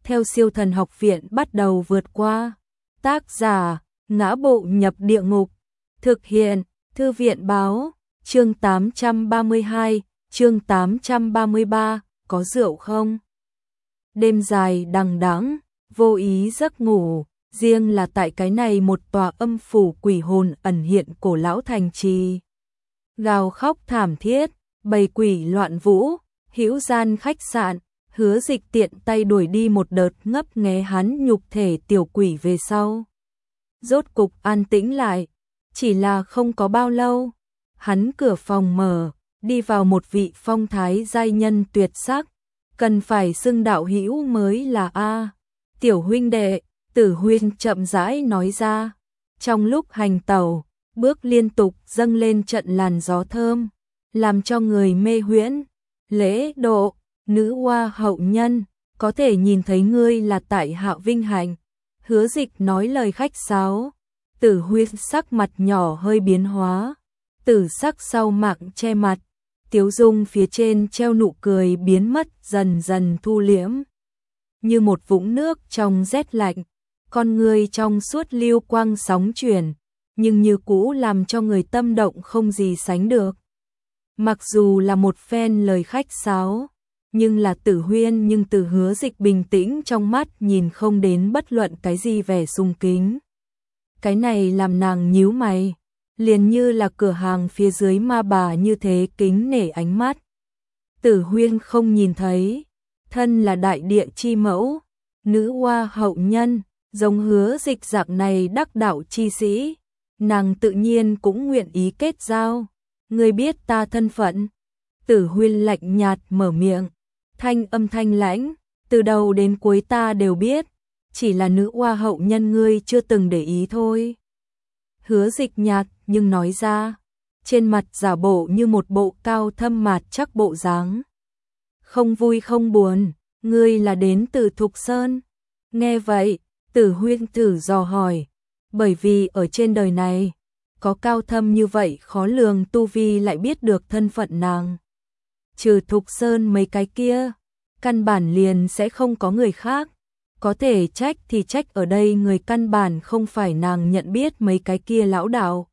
theo Siêu Thần Học Viện bắt đầu vượt qua. Tác giả: Ngã Bộ Nhập Địa Ngục. Thực hiện: Thư viện báo. Chương 832, chương 833, có rượu không? Đêm dài đằng đẵng, vô ý giấc ngủ, riêng là tại cái này một tòa âm phủ quỷ hồn ẩn hiện cổ lão thành trì. Gào khóc thảm thiết, bầy quỷ loạn vũ, hữu gian khách sạn, Hứa Dịch tiện tay đuổi đi một đợt ngấp nghé hắn nhục thể tiểu quỷ về sau. Rốt cục an tĩnh lại, chỉ là không có bao lâu, hắn cửa phòng mở, đi vào một vị phong thái giai nhân tuyệt sắc, cần phải xưng đạo hữu mới là a. Tiểu huynh đệ, Tử Huyên chậm rãi nói ra. Trong lúc hành tẩu, bước liên tục dâng lên trận làn gió thơm, làm cho người mê huyễn. Lễ độ, nữ hoa hậu nhân, có thể nhìn thấy ngươi là tại hạ vinh hạnh. Hứa Dịch nói lời khách sáo. Tử Huyên sắc mặt nhỏ hơi biến hóa, tử sắc sau mạng che mặt, tiếu dung phía trên treo nụ cười biến mất dần dần thu liễm. Như một vũng nước trong rét lạnh, con người trong suốt lưu quang sóng chuyển, nhưng như cũ làm cho người tâm động không gì sánh được. Mặc dù là một phen lời khách sáo, nhưng là Tử Huyên nhưng từ Hứa Dịch bình tĩnh trong mắt nhìn không đến bất luận cái gì vẻ sùng kính. Cái này làm nàng nhíu mày, liền như là cửa hàng phía dưới ma bà như thế kính nể ánh mắt. Tử Huyên không nhìn thấy, thân là đại địa chi mẫu, nữ hoa hậu nhân, giống Hứa Dịch dạng này đắc đạo chi sĩ, nàng tự nhiên cũng nguyện ý kết giao. Ngươi biết ta thân phận? Tử Huyên lạnh nhạt mở miệng, thanh âm thanh lãnh, từ đầu đến cuối ta đều biết, chỉ là nữ hoa hậu nhân ngươi chưa từng để ý thôi. Hứa Dịch nhạt nhưng nói ra, trên mặt giả bộ như một bộ cao thâm mạt chắc bộ dáng. Không vui không buồn, ngươi là đến từ Thục Sơn. Nghe vậy, Tử Huyên thử dò hỏi, bởi vì ở trên đời này, có cao thâm như vậy khó lường tu vi lại biết được thân phận nàng. Trừ Thục Sơn mấy cái kia, căn bản liền sẽ không có người khác. Có thể trách thì trách ở đây người căn bản không phải nàng nhận biết mấy cái kia lão đạo.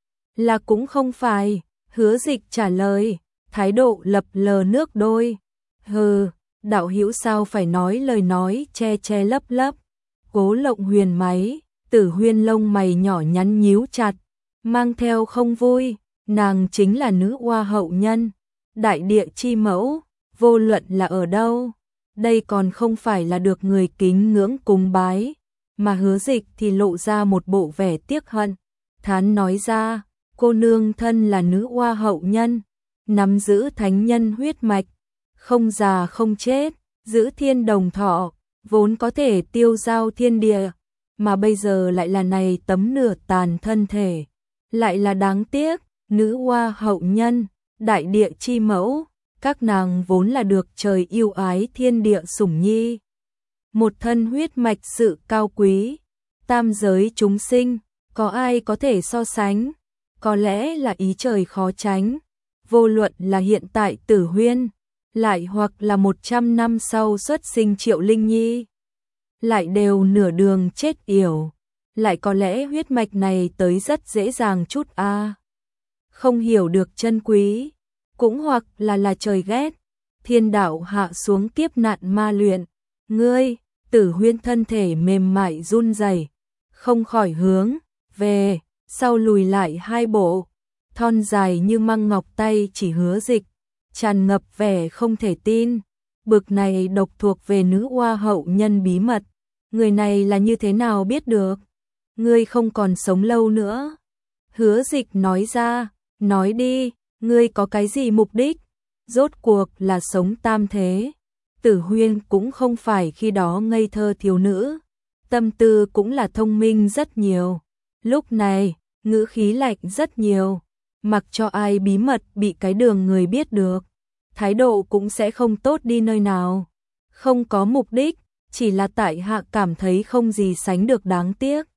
Là cũng không phải, Hứa Dịch trả lời, thái độ lập lờ nước đôi. Hừ, đạo hữu sao phải nói lời nói che che lấp lấp. Cố Lộng Huyền máy, Tử Huyên lông mày nhỏ nhắn nhíu chặt, mang theo không vui, nàng chính là nữ hoa hậu nhân, đại địa chi mẫu, vô luận là ở đâu, đây còn không phải là được người kính ngưỡng cúng bái, mà Hứa Dịch thì lộ ra một bộ vẻ tiếc hận, thán nói ra, cô nương thân là nữ hoa hậu nhân, nắm giữ thánh nhân huyết mạch, không già không chết, giữ thiên đồng thọ, vốn có thể tiêu giao thiên địa, mà bây giờ lại là này tấm nửa tàn thân thể, lại là đáng tiếc, nữ hoa hậu nhân, đại địa chi mẫu, các nàng vốn là được trời yêu ái thiên địa sủng nhi. Một thân huyết mạch sự cao quý, tam giới chúng sinh, có ai có thể so sánh, có lẽ là ý trời khó tránh, vô luận là hiện tại Tử Huyên, lại hoặc là 100 năm sau xuất sinh Triệu Linh Nhi, lại đều nửa đường chết yểu, lại có lẽ huyết mạch này tới rất dễ dàng chút a. Không hiểu được chân quý, cũng hoặc là trời ghét, thiên đạo hạ xuống kiếp nạn ma luyện, ngươi, Tử Huyên thân thể mềm mại run rẩy, không khỏi hướng về sau lùi lại hai bộ, thon dài như măng ngọc tay chỉ Hứa Dịch, tràn ngập vẻ không thể tin, bực này độc thuộc về nữ hoa hậu nhân bí mật, người này là như thế nào biết được? Ngươi không còn sống lâu nữa. Hứa Dịch nói ra, nói đi, ngươi có cái gì mục đích? Rốt cuộc là sống tam thế. Tử Huyên cũng không phải khi đó ngây thơ thiếu nữ, tâm tư cũng là thông minh rất nhiều. Lúc này, ngữ khí lạnh rất nhiều, mặc cho ai bí mật bị cái đường người biết được, thái độ cũng sẽ không tốt đi nơi nào. Không có mục đích, chỉ là tại hạ cảm thấy không gì sánh được đáng tiếc.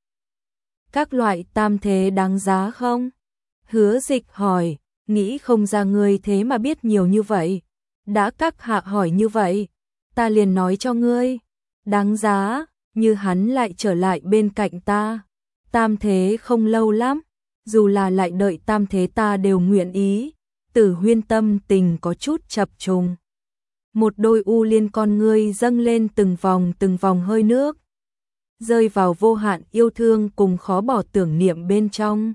Các loại tam thế đáng giá không? Hứa Dịch hỏi, nghĩ không ra ngươi thế mà biết nhiều như vậy. Đã các hạ hỏi như vậy, ta liền nói cho ngươi. đáng giá, như hắn lại trở lại bên cạnh ta. Tam thế không lâu lắm, dù là lại đợi tam thế ta đều nguyện ý. Tử Huyên tâm tình có chút chập trùng. Một đôi u liên con ngươi dâng lên từng vòng hơi nước, rơi vào vô hạn yêu thương cùng khó bỏ tưởng niệm bên trong.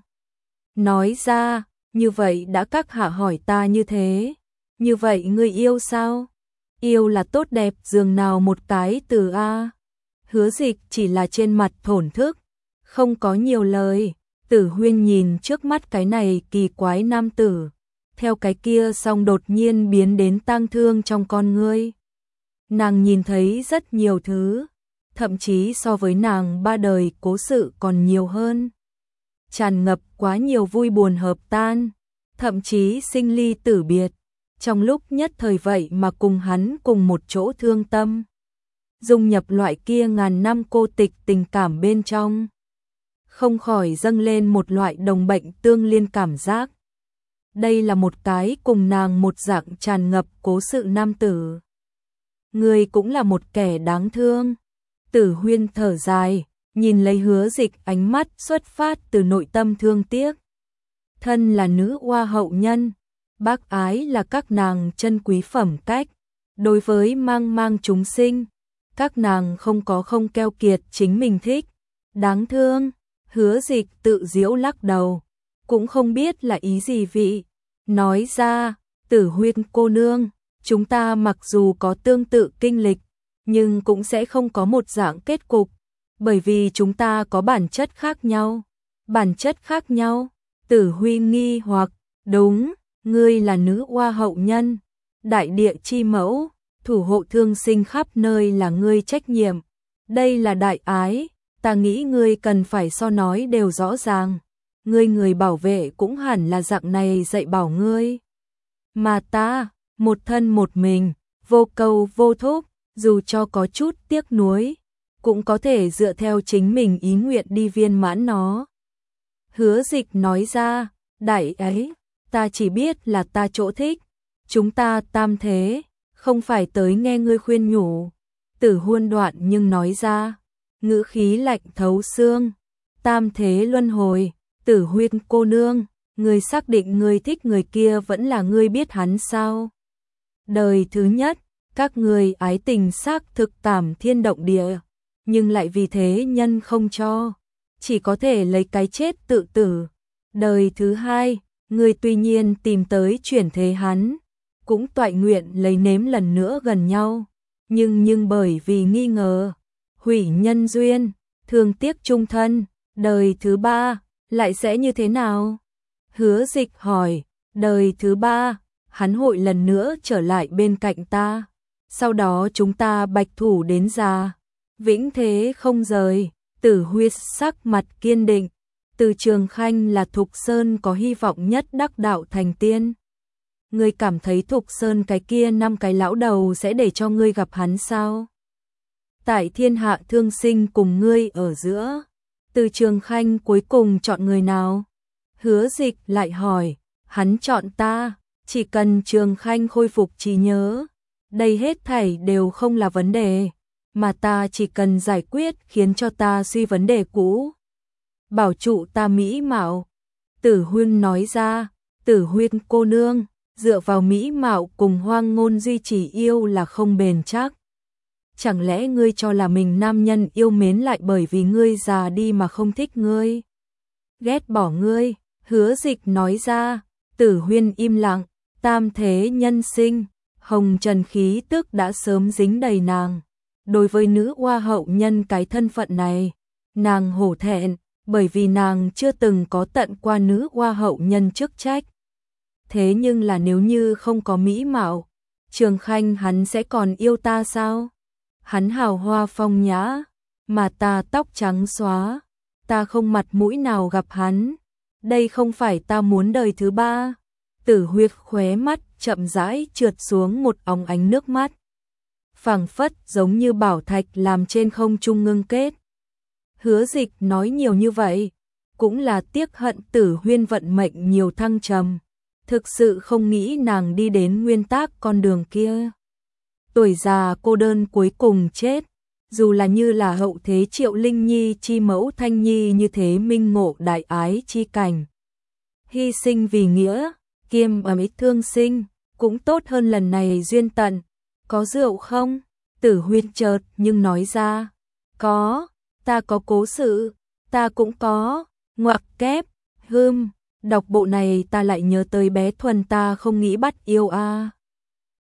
Nói ra, như vậy đã các hạ hỏi ta như thế, như vậy ngươi yêu sao? Yêu là tốt đẹp dường nào một cái từ a. Hứa Dịch chỉ là trên mặt thổn thức, không có nhiều lời. Tử Huyên nhìn trước mắt cái này kỳ quái nam tử, theo cái kia xong đột nhiên biến đến tang thương trong con ngươi. Nàng nhìn thấy rất nhiều thứ, thậm chí so với nàng ba đời cố sự còn nhiều hơn. Tràn ngập quá nhiều vui buồn hợp tan, thậm chí sinh ly tử biệt. Trong lúc nhất thời vậy mà cùng hắn cùng một chỗ thương tâm, dung nhập loại kia ngàn năm cô tịch tình cảm bên trong, không khỏi dâng lên một loại đồng bệnh tương liên cảm giác. Đây là một cái cùng nàng một dạng tràn ngập cố sự nam tử. Người cũng là một kẻ đáng thương. Tử Huyên thở dài, nhìn lấy Hứa Dịch, ánh mắt xuất phát từ nội tâm thương tiếc. Thân là nữ oa hậu nhân, bác ái là các nàng chân quý phẩm cách. Đối với mang chúng sinh, các nàng không keo kiệt chính mình thích. Đáng thương. Hứa Dịch tự giễu lắc đầu, cũng không biết là ý gì vị. Nói ra, Tử Huyên cô nương, chúng ta mặc dù có tương tự kinh lịch, nhưng cũng sẽ không có một dạng kết cục, bởi vì chúng ta có bản chất khác nhau. Bản chất khác nhau? Tử Huyên nghi hoặc, đúng, ngươi là nữ oa hậu nhân, đại địa chi mẫu, thủ hộ thương sinh khắp nơi là ngươi trách nhiệm. Đây là đại ái, ta nghĩ ngươi cần phải so nói đều rõ ràng. Ngươi người bảo vệ cũng hẳn là dạng này dạy bảo ngươi. Mà ta, một thân một mình, vô cầu vô thúc, dù cho có chút tiếc nuối, cũng có thể dựa theo chính mình ý nguyện đi viên mãn nó. Hứa Dịch nói ra, đại ấy, ta chỉ biết là ta chỗ thích, chúng ta tam thế, không phải tới nghe ngươi khuyên nhủ. Tử Huyên đoạn nhưng nói ra, ngữ khí lạnh thấu xương, tam thế luân hồi. Tử Huyên cô nương, ngươi xác định ngươi thích người kia vẫn là ngươi biết hắn sao? Đời thứ nhất, các ngươi ái tình xác thực cảm thiên động địa, nhưng lại vì thế nhân không cho, chỉ có thể lấy cái chết tự tử. Đời thứ hai, ngươi tuy nhiên tìm tới chuyển thế hắn, cũng toại nguyện lấy nếm lần nữa gần nhau, nhưng bởi vì nghi ngờ, hủy nhân duyên, thương tiếc chung thân. Đời thứ ba, lại sẽ như thế nào? Hứa Dịch hỏi, đời thứ ba, hắn hội lần nữa trở lại bên cạnh ta. Sau đó chúng ta bạch thủ đến già, vĩnh thế không rời. Tử Huyên sắc mặt kiên định. Từ Trường Khanh là Thục Sơn có hy vọng nhất đắc đạo thành tiên. Ngươi cảm thấy Thục Sơn cái kia 5 cái lão đầu sẽ để cho ngươi gặp hắn sao? Tại thiên hạ thương sinh cùng ngươi ở giữa, Từ Trường Khanh cuối cùng chọn người nào? Hứa Dịch lại hỏi, hắn chọn ta, chỉ cần Trường Khanh khôi phục trí nhớ, đây hết thảy đều không là vấn đề, mà ta chỉ cần giải quyết khiến cho ta suy vấn đề cũ. Bảo trụ ta mỹ mạo. Tử Huyên nói ra, Tử Huyên cô nương, dựa vào mỹ mạo cùng hoang ngôn duy trì yêu là không bền chắc. Chẳng lẽ ngươi cho là mình nam nhân yêu mến lại bởi vì ngươi già đi mà không thích ngươi, ghét bỏ ngươi? Hứa Dịch nói ra. Tử Huyên im lặng. Tam thế nhân sinh, hồng trần khí tức đã sớm dính đầy nàng. Đối với nữ oa hậu nhân cái thân phận này, nàng hổ thẹn, bởi vì nàng chưa từng có tận qua nữ oa hậu nhân chức trách. Thế nhưng là nếu như không có mỹ mạo, Trường Khanh hắn sẽ còn yêu ta sao? Hắn hào hoa phong nhã, mà ta tóc trắng xóa, ta không mặt mũi nào gặp hắn. Đây không phải ta muốn đời thứ ba. Tử Huyên khóe mắt chậm rãi trượt xuống một óng ánh nước mắt, phảng phất giống như bảo thạch làm trên không trung ngưng kết. Hứa Dịch nói nhiều như vậy, cũng là tiếc hận Tử Huyên vận mệnh nhiều thăng trầm, thực sự không nghĩ nàng đi đến nguyên tắc con đường kia. Tuổi già cô đơn cuối cùng chết, dù là như là hậu thế Triệu Linh Nhi chi mẫu Thanh Nhi như thế minh ngộ đại ái chi cảnh. Hy sinh vì nghĩa, kiêm ấm thương sinh, cũng tốt hơn lần này duyên tận. Có rượu không? Tử Huyên chợt nhưng nói ra. Có, ta có cố sự, ta cũng có. Ngoặc kép, đọc bộ này ta lại nhớ tới bé Thuần ta không nghĩ bắt yêu a.